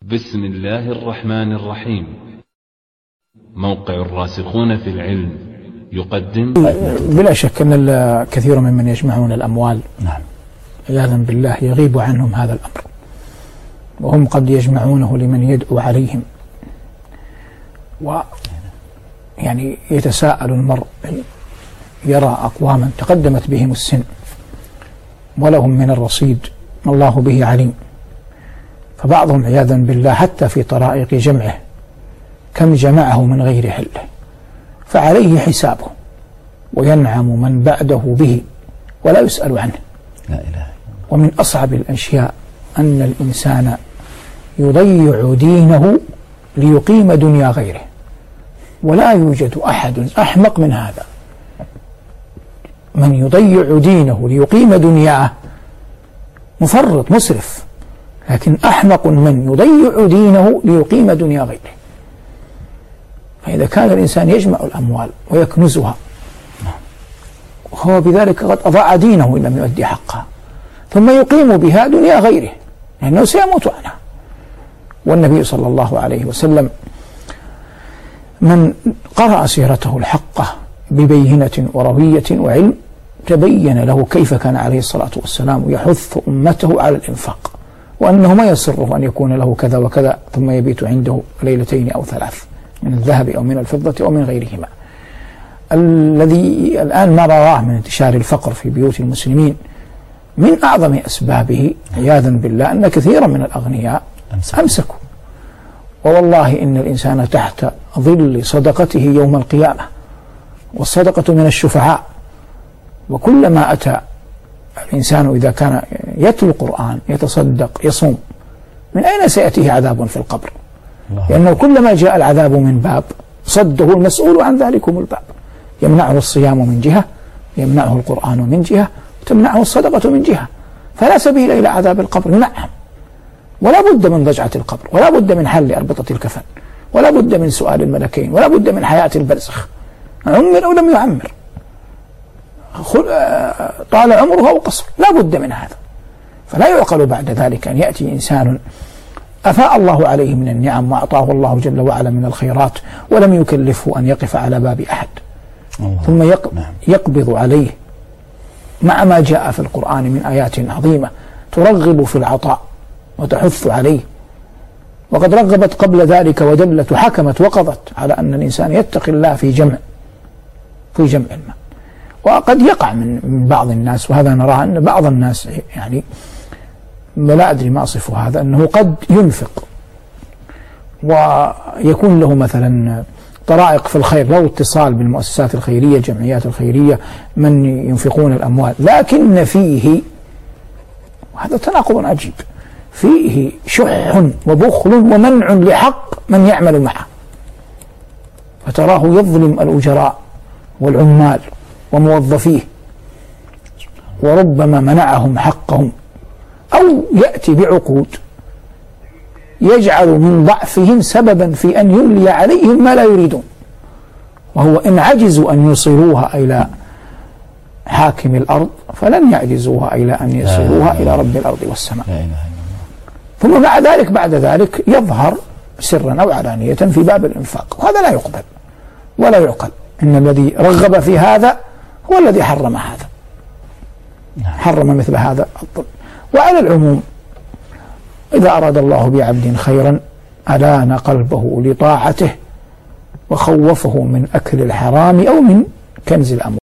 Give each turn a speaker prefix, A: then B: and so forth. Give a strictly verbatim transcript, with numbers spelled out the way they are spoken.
A: بسم الله الرحمن الرحيم. موقع الراسخون في العلم يقدم.
B: بلا شك أن كثير ممن يجمعون الأموال
C: نعم
B: عياذا بالله يغيب عنهم هذا الأمر، وهم قد يجمعونه لمن يدعو عليهم. ويعني يتساءل المرء، يرى أقواما تقدمت بهم السن ولهم من الرصيد ما الله به عليم، فبعضهم عياذا بالله حتى في طرائق جمعه كم جمعه من غير حله، فعليه حسابه وينعم من بعده به ولا يسأل عنه.
C: لا إله إلا الله.
B: ومن أصعب الأشياء أن الإنسان يضيع دينه ليقيم دنيا غيره، ولا يوجد أحد أحمق من هذا. من يضيع دينه ليقيم دنياه مفرط مسرف، لكن أحمق من يضيع دينه ليقيم دنيا غيره. فإذا كان الإنسان يجمع الأموال ويكنزها وهو بذلك قد أضاع دينه إن لم يؤدي حقها، ثم يقيم بها دنيا غيره لأنه سيموت عنها. والنبي صلى الله عليه وسلم من قرأ سيرته الحقة ببينة وروية وعلم تبين له كيف كان عليه الصلاة والسلام يحث أمته على الإنفاق، وأنه ما يسره أن يكون له كذا وكذا ثم يبيت عنده ليلتين أو ثلاث من الذهب أو من الفضة أو من غيرهما. الذي الآن ما راه من انتشار الفقر في بيوت المسلمين من أعظم أسبابه عياذا بالله أن كثيرا من الأغنياء أمسكوا. ووالله إن الإنسان تحت ظل صدقته يوم القيامة، والصدقة من الشفعاء. وكلما أتى الإنسان إذا كان يتلو القرآن يتصدق يصوم، من أين سيأتيه عذاب في القبر؟ لأنه كلما جاء العذاب من باب صده المسؤول عن ذلكم الباب، يمنعه الصيام من جهة، يمنعه القرآن من جهة، وتمنعه الصدقة من جهة، فلا سبيل إلى عذاب القبر. نعم، ولا بد من ضجعة القبر، ولا بد من حل أربطة الكفن، ولا بد من سؤال الملكين، ولا بد من حياة البرزخ، عمر أو لم يعمر، طال عمره أو قصر، لا بد من هذا. فلا يعقل بعد ذلك أن يأتي إنسان أفاء الله عليه من النعم وأعطاه الله جل وعلا من الخيرات ولم يكلفه أن يقف على باب أحد، ثم يقبض عليه مع ما جاء في القرآن من آيات عظيمة ترغب في العطاء وتحث عليه. وقد رغبت قبل ذلك ودلت وحكمت وقضت على أن الإنسان يتقي الله في جمع في جمع المال. وقد يقع من بعض الناس، وهذا نرى أن بعض الناس يعني لا أدري ما أصف هذا، أنه قد ينفق ويكون له مثلا طرائق في الخير، له اتصال بالمؤسسات الخيرية الجمعيات الخيرية من ينفقون الأموال، لكن فيه، وهذا تناقض عجيب، فيه شح وبخل ومنع لحق من يعمل معه، فتراه يظلم الأجراء والعمال وموظفيه وربما منعهم حقهم، أو يأتي بعقود يجعل من ضعفهم سببا في أن يملي عليهم ما لا يريدون، وهو إن عجزوا أن يوصلوها إلى حاكم الأرض فلن يعجزوها إلى أن يصلوها إلى رب الأرض والسماء. ثم مع ذلك بعد ذلك يظهر سرا أو علانية في باب الإنفاق، وهذا لا يقبل ولا يعقل. إن الذي رغب في هذا هو الذي حرم هذا، حرم مثل هذا الظلم. وعلى العموم إذا أراد الله بعبد خيرا ألان قلبه لطاعته وخوفه من أكل الحرام أو من كنز الأموال.